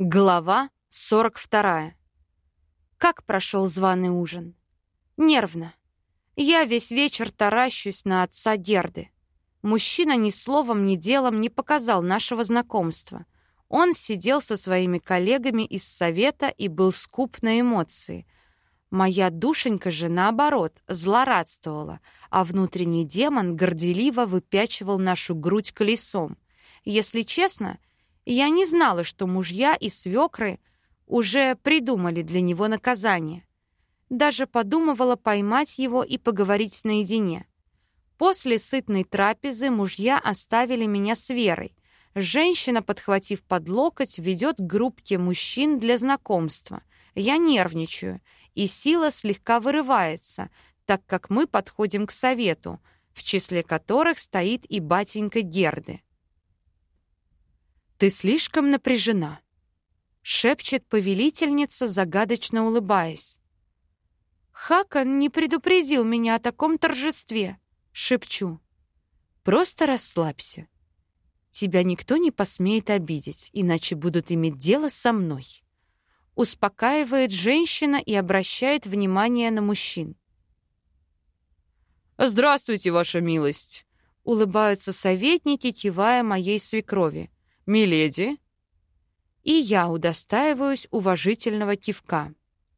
Глава 42. Как прошел званый ужин? Нервно. Я весь вечер таращусь на отца Герды. Мужчина ни словом, ни делом не показал нашего знакомства. Он сидел со своими коллегами из совета и был скуп на эмоции. Моя душенька же, наоборот, злорадствовала, а внутренний демон горделиво выпячивал нашу грудь колесом. Если честно, я не знала, что мужья и свекры уже придумали для него наказание. Даже подумывала поймать его и поговорить наедине. После сытной трапезы мужья оставили меня с Верой. Женщина, подхватив под локоть, ведет к группке мужчин для знакомства. Я нервничаю, и сила слегка вырывается, так как мы подходим к совету, в числе которых стоит и батенька Герды. «Ты слишком напряжена», — шепчет повелительница, загадочно улыбаясь. «Хакон не предупредил меня о таком торжестве», — шепчу. «Просто расслабься. Тебя никто не посмеет обидеть, иначе будут иметь дело со мной», — успокаивает женщина и обращает внимание на мужчин. «Здравствуйте, ваша милость!» — улыбаются советники, кивая моей свекрови. «Миледи?» И я удостаиваюсь уважительного кивка.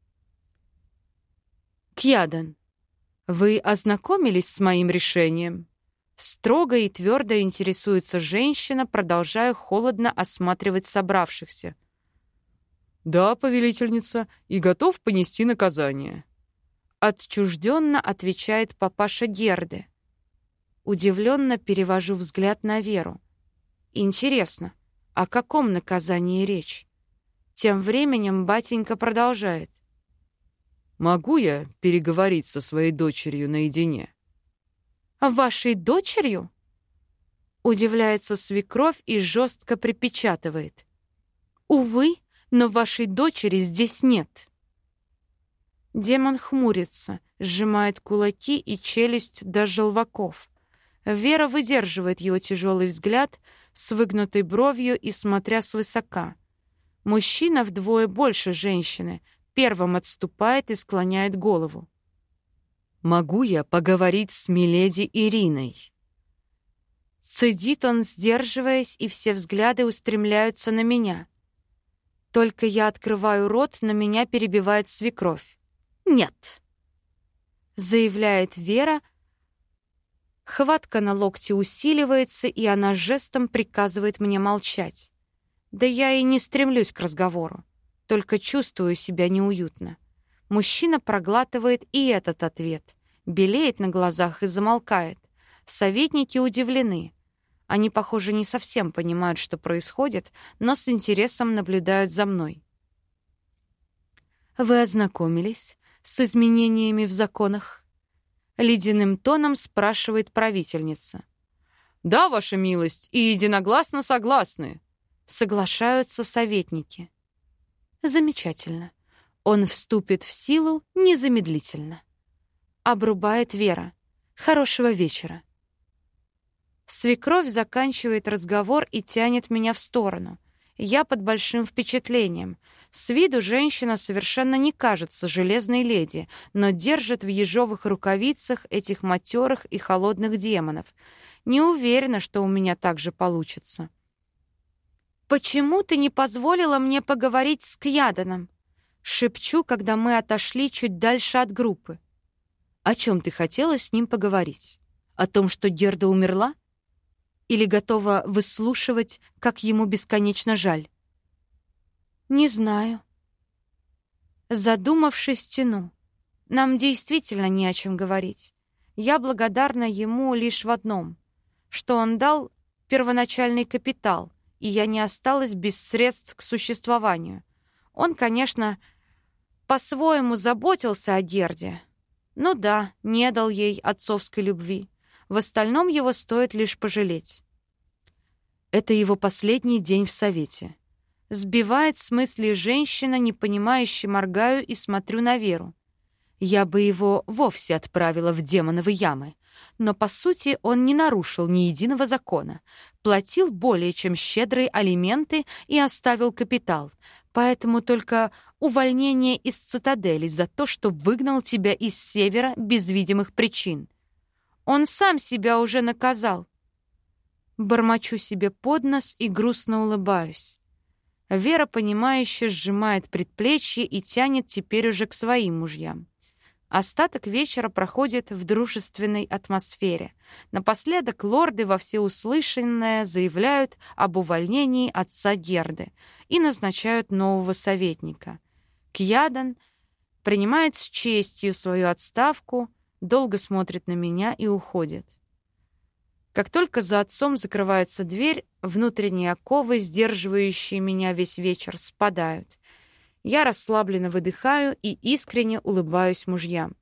«Кьядан, вы ознакомились с моим решением?» Строго и твердо интересуется женщина, продолжая холодно осматривать собравшихся. «Да, повелительница, и готов понести наказание», — отчужденно отвечает папаша Герды. Удивленно перевожу взгляд на Веру. Интересно, о каком наказании речь? Тем временем батенька продолжает. «Могу я переговорить со своей дочерью наедине?» «Вашей дочерью?» Удивляется свекровь и жестко припечатывает. «Увы, но вашей дочери здесь нет». Демон хмурится, сжимает кулаки и челюсть до желваков. Вера выдерживает его тяжелый взгляд с выгнутой бровью и смотря свысока. Мужчина вдвое больше женщины, первым отступает и склоняет голову. «Могу я поговорить с миледи Ириной?» Цедит он, сдерживаясь, и все взгляды устремляются на меня. Только я открываю рот, на меня перебивает свекровь. «Нет», — заявляет Вера. Хватка на локте усиливается, и она жестом приказывает мне молчать. Да я и не стремлюсь к разговору, только чувствую себя неуютно. Мужчина проглатывает и этот ответ, белеет на глазах и замолкает. Советники удивлены. Они, похоже, не совсем понимают, что происходит, но с интересом наблюдают за мной. «Вы ознакомились с изменениями в законах?» Ледяным тоном спрашивает правительница. «Да, ваша милость, и единогласно согласны», — соглашаются советники. «Замечательно. Он вступит в силу незамедлительно». Обрубает Вера. «Хорошего вечера». Свекровь заканчивает разговор и тянет меня в сторону. Я под большим впечатлением. С виду женщина совершенно не кажется железной леди, но держит в ежовых рукавицах этих матерых и холодных демонов. Не уверена, что у меня так же получится. «Почему ты не позволила мне поговорить с Кьяданом?» Шепчу, когда мы отошли чуть дальше от группы. «О чем ты хотела с ним поговорить? О том, что Герда умерла? Или готова выслушивать, как ему бесконечно жаль?» «Не знаю». Задумавшись, тяну. Нам действительно не о чем говорить. Я благодарна ему лишь в одном, что он дал первоначальный капитал, и я не осталась без средств к существованию. Он, конечно, по-своему заботился о Герде. Ну да, не дал ей отцовской любви. В остальном его стоит лишь пожалеть. Это его последний день в совете. Сбивает с мысли женщина, непонимающе моргаю и смотрю на Веру. Я бы его вовсе отправила в демоновы ямы, Но, по сути, он не нарушил ни единого закона, платил более чем щедрые алименты и оставил капитал, поэтому только увольнение из цитадели за то, что выгнал тебя из севера без видимых причин. Он сам себя уже наказал. Бормочу себе под нос и грустно улыбаюсь. Вера, понимающе сжимает предплечье и тянет теперь уже к своим мужьям. Остаток вечера проходит в дружественной атмосфере. Напоследок лорды во всеуслышанное заявляют об увольнении отца Герды и назначают нового советника. Кьядан принимает с честью свою отставку, долго смотрит на меня и уходит. Как только за отцом закрывается дверь, внутренние оковы, сдерживающие меня весь вечер, спадают. Я расслабленно выдыхаю и искренне улыбаюсь мужьям.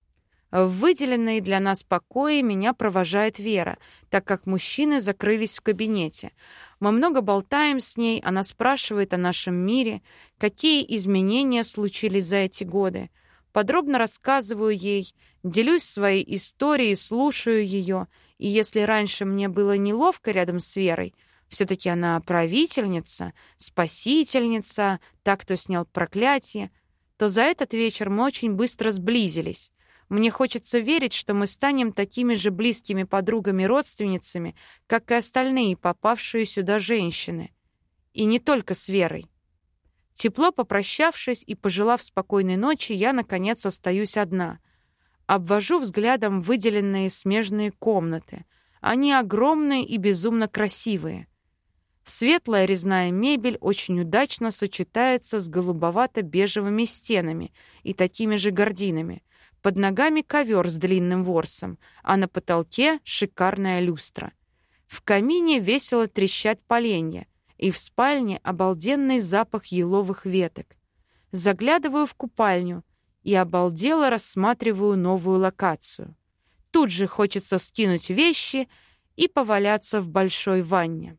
В выделенные для нас покои меня провожает Вера, так как мужчины закрылись в кабинете. Мы много болтаем с ней, она спрашивает о нашем мире, какие изменения случились за эти годы. Подробно рассказываю ей, делюсь своей историей, слушаю ее, и если раньше мне было неловко рядом с Верой, все-таки она правительница, спасительница, та, кто снял проклятие, то за этот вечер мы очень быстро сблизились. Мне хочется верить, что мы станем такими же близкими подругами-родственницами, как и остальные попавшие сюда женщины. И не только с Верой. Тепло попрощавшись и пожелав спокойной ночи, я, наконец, остаюсь одна. Обвожу взглядом выделенные смежные комнаты. Они огромные и безумно красивые. Светлая резная мебель очень удачно сочетается с голубовато-бежевыми стенами и такими же гардинами. Под ногами ковер с длинным ворсом, а на потолке шикарная люстра. В камине весело трещат поленья, и в спальне обалденный запах еловых веток. Заглядываю в купальню и обалдело рассматриваю новую локацию. Тут же хочется скинуть вещи и поваляться в большой ванне.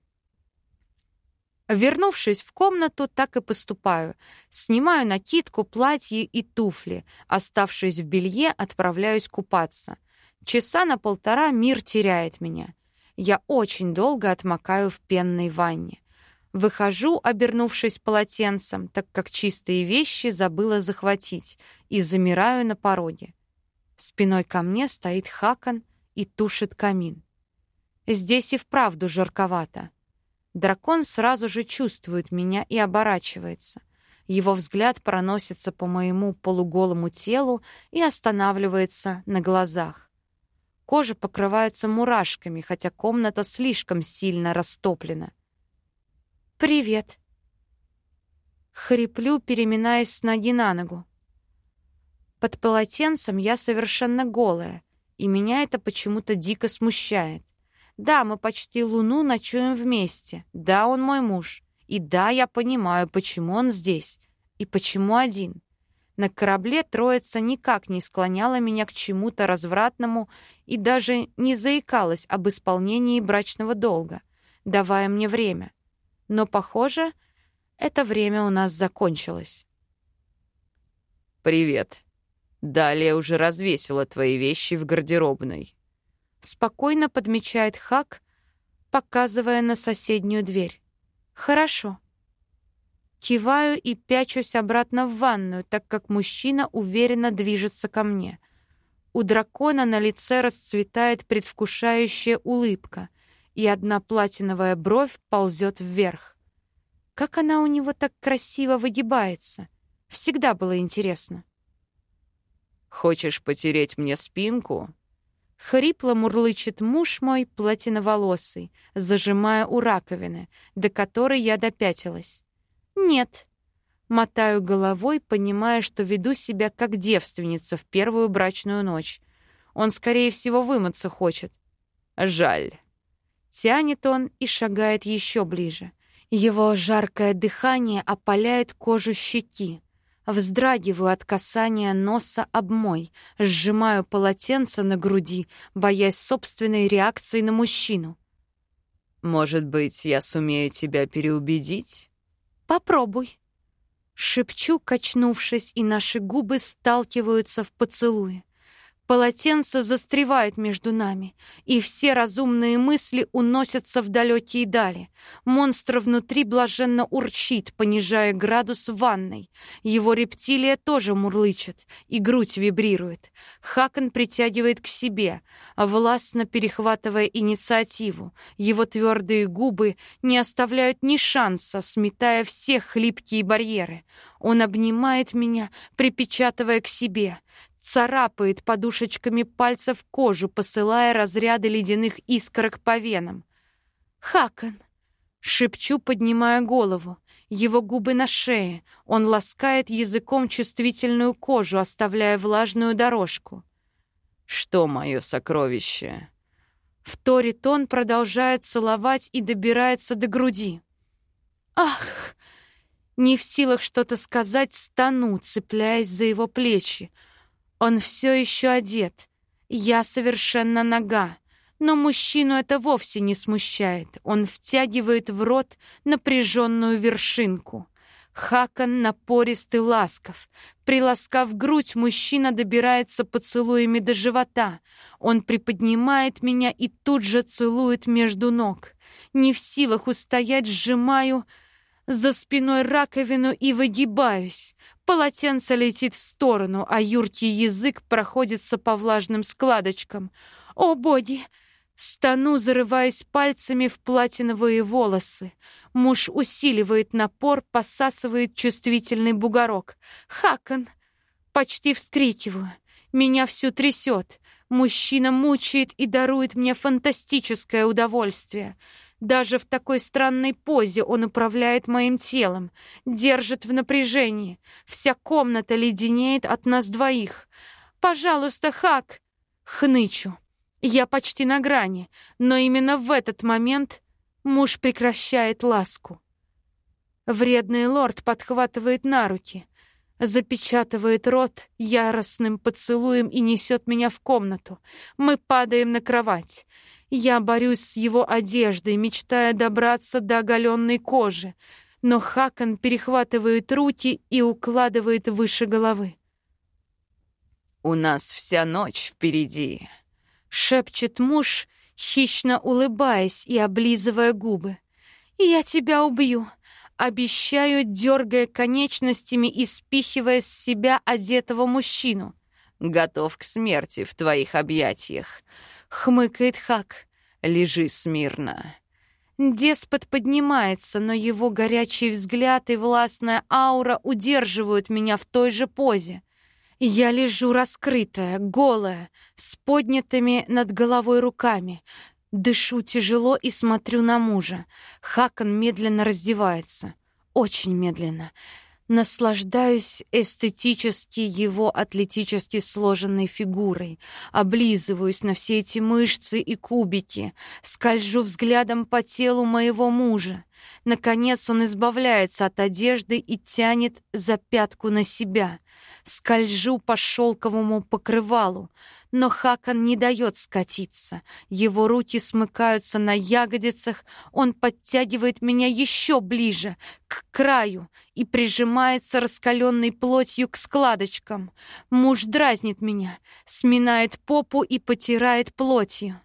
Вернувшись в комнату, так и поступаю. Снимаю накидку, платье и туфли. Оставшись в белье, отправляюсь купаться. Часа на полтора мир теряет меня. Я очень долго отмокаю в пенной ванне. Выхожу, обернувшись полотенцем, так как чистые вещи забыла захватить, и замираю на пороге. Спиной ко мне стоит Хакон и тушит камин. Здесь и вправду жарковато. Дракон сразу же чувствует меня и оборачивается. Его взгляд проносится по моему полуголому телу и останавливается на глазах. Кожа покрывается мурашками, хотя комната слишком сильно растоплена. «Привет!» Хриплю, переминаясь с ноги на ногу. Под полотенцем я совершенно голая, и меня это почему-то дико смущает. Да, мы почти луну ночуем вместе. Да, он мой муж. И да, я понимаю, почему он здесь. И почему один. На корабле троица никак не склоняла меня к чему-то развратному и даже не заикалась об исполнении брачного долга, давая мне время. Но, похоже, это время у нас закончилось. «Привет. Далее уже развесила твои вещи в гардеробной». Спокойно подмечает Хак, показывая на соседнюю дверь. «Хорошо». Киваю и пячусь обратно в ванную, так как мужчина уверенно движется ко мне. У дракона на лице расцветает предвкушающая улыбка, и одна платиновая бровь ползет вверх. Как она у него так красиво выгибается? Всегда было интересно. «Хочешь потереть мне спинку?» Хрипло мурлычет муж мой, платиноволосый, зажимая у раковины, до которой я допятилась. «Нет». Мотаю головой, понимая, что веду себя как девственница в первую брачную ночь. Он, скорее всего, вымыться хочет. «Жаль». Тянет он и шагает еще ближе. Его жаркое дыхание опаляет кожу щеки. Вздрагиваю от касания носа об мой, сжимаю полотенце на груди, боясь собственной реакции на мужчину. «Может быть, я сумею тебя переубедить?» «Попробуй». Шепчу, качнувшись, и наши губы сталкиваются в поцелуе. Полотенце застревает между нами, и все разумные мысли уносятся в далекие дали. Монстр внутри блаженно урчит, понижая градус в ванной. Его рептилия тоже мурлычет, и грудь вибрирует. Хакон притягивает к себе, властно перехватывая инициативу. Его твердые губы не оставляют ни шанса, сметая все хлипкие барьеры. Он обнимает меня, припечатывая к себе, царапает подушечками пальцев кожу, посылая разряды ледяных искорок по венам. «Хакон!» — шепчу, поднимая голову. Его губы на шее. Он ласкает языком чувствительную кожу, оставляя влажную дорожку. «Что, мое сокровище?» Вторит он, продолжая целовать и добирается до груди. «Ах!» Не в силах что-то сказать, стану, цепляясь за его плечи. Он все еще одет. Я совершенно нага. Но мужчину это вовсе не смущает. Он втягивает в рот напряженную вершинку. Хакон напорист и ласков. Приласкав грудь, мужчина добирается поцелуями до живота. Он приподнимает меня и тут же целует между ног. Не в силах устоять, сжимаю за спиной раковину и выгибаюсь. Полотенце летит в сторону, а юркий язык проходится по влажным складочкам. «О, боги!» Стану, зарываясь пальцами в платиновые волосы. Муж усиливает напор, посасывает чувствительный бугорок. «Хакон!» Почти вскрикиваю. Меня всю трясет. Мужчина мучает и дарует мне фантастическое удовольствие. Даже в такой странной позе он управляет моим телом, держит в напряжении. Вся комната леденеет от нас двоих. «Пожалуйста, Хак!» Хнычу. Я почти на грани, но именно в этот момент муж прекращает ласку. Вредный лорд подхватывает на руки, запечатывает рот яростным поцелуем и несет меня в комнату. Мы падаем на кровать. Я борюсь с его одеждой, мечтая добраться до оголенной кожи, но Хакон перехватывает руки и укладывает выше головы. «У нас вся ночь впереди», — шепчет муж, хищно улыбаясь и облизывая губы. «Я тебя убью», — обещаю, дергая конечностями и спихивая с себя одетого мужчину. «Готов к смерти в твоих объятиях», — хмыкает Хак. «Лежи смирно». Деспот поднимается, но его горячий взгляд и властная аура удерживают меня в той же позе. Я лежу раскрытая, голая, с поднятыми над головой руками. Дышу тяжело и смотрю на мужа. Хакон медленно раздевается. Очень медленно. Наслаждаюсь эстетически его атлетически сложенной фигурой, облизываюсь на все эти мышцы и кубики, скольжу взглядом по телу моего мужа. Наконец он избавляется от одежды и тянет за пятку на себя. Скольжу по шелковому покрывалу, но Хакон не дает скатиться. Его руки смыкаются на ягодицах, он подтягивает меня еще ближе, к краю, и прижимается раскаленной плотью к складочкам. Муж дразнит меня, сминает попу и потирает плотью.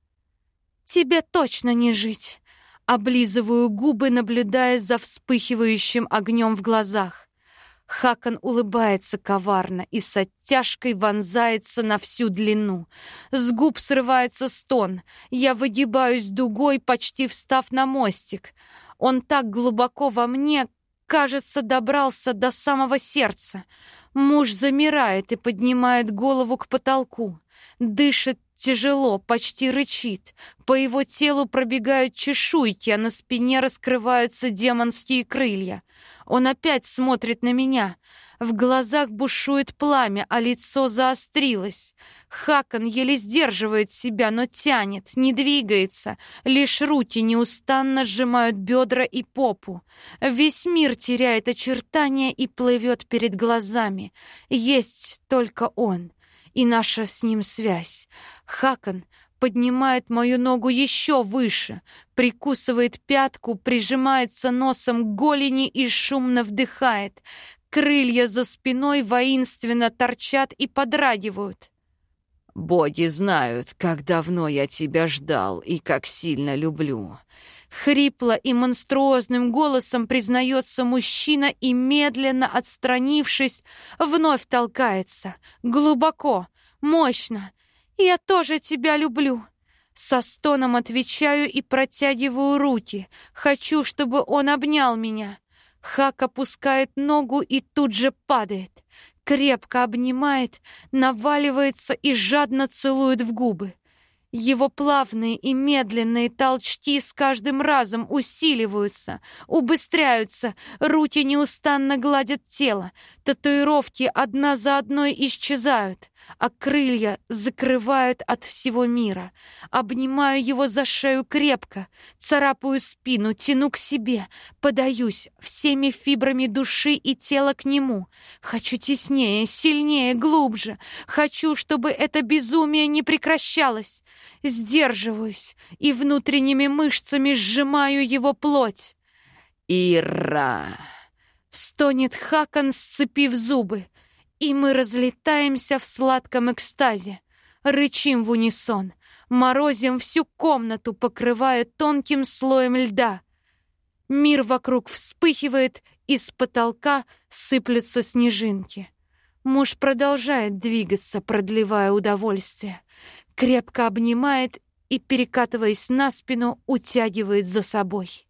«Тебе точно не жить!» Облизываю губы, наблюдая за вспыхивающим огнем в глазах. Хакон улыбается коварно и с оттяжкой вонзается на всю длину. С губ срывается стон. Я выгибаюсь дугой, почти встав на мостик. Он так глубоко во мне, кажется, добрался до самого сердца. Муж замирает и поднимает голову к потолку. Дышит тяжело, почти рычит. По его телу пробегают чешуйки, а на спине раскрываются демонские крылья. Он опять смотрит на меня. В глазах бушует пламя, а лицо заострилось. Хакон еле сдерживает себя, но тянет, не двигается. Лишь руки неустанно сжимают бедра и попу. Весь мир теряет очертания и плывет перед глазами. Есть только он и наша с ним связь. Хакон поднимает мою ногу еще выше, прикусывает пятку, прижимается носом к голени и шумно вдыхает. Крылья за спиной воинственно торчат и подрагивают. Боги знают, как давно я тебя ждал и как сильно люблю. Хрипло и монструозным голосом признается мужчина и, медленно отстранившись, вновь толкается. Глубоко, мощно. «Я тоже тебя люблю». Со стоном отвечаю и протягиваю руки. Хочу, чтобы он обнял меня. Хак опускает ногу и тут же падает. Крепко обнимает, наваливается и жадно целует в губы. Его плавные и медленные толчки с каждым разом усиливаются, убыстряются, руки неустанно гладят тело, татуировки одна за одной исчезают, а крылья закрывают от всего мира. Обнимаю его за шею крепко, царапаю спину, тяну к себе, подаюсь всеми фибрами души и тела к нему. Хочу теснее, сильнее, глубже. Хочу, чтобы это безумие не прекращалось. Сдерживаюсь и внутренними мышцами сжимаю его плоть. «Ира!» — стонет Хакон, сцепив зубы. И мы разлетаемся в сладком экстазе. Рычим в унисон, морозим всю комнату, покрывая тонким слоем льда. Мир вокруг вспыхивает, и с потолка сыплются снежинки. Муж продолжает двигаться, продлевая удовольствие. Крепко обнимает и, перекатываясь на спину, утягивает за собой.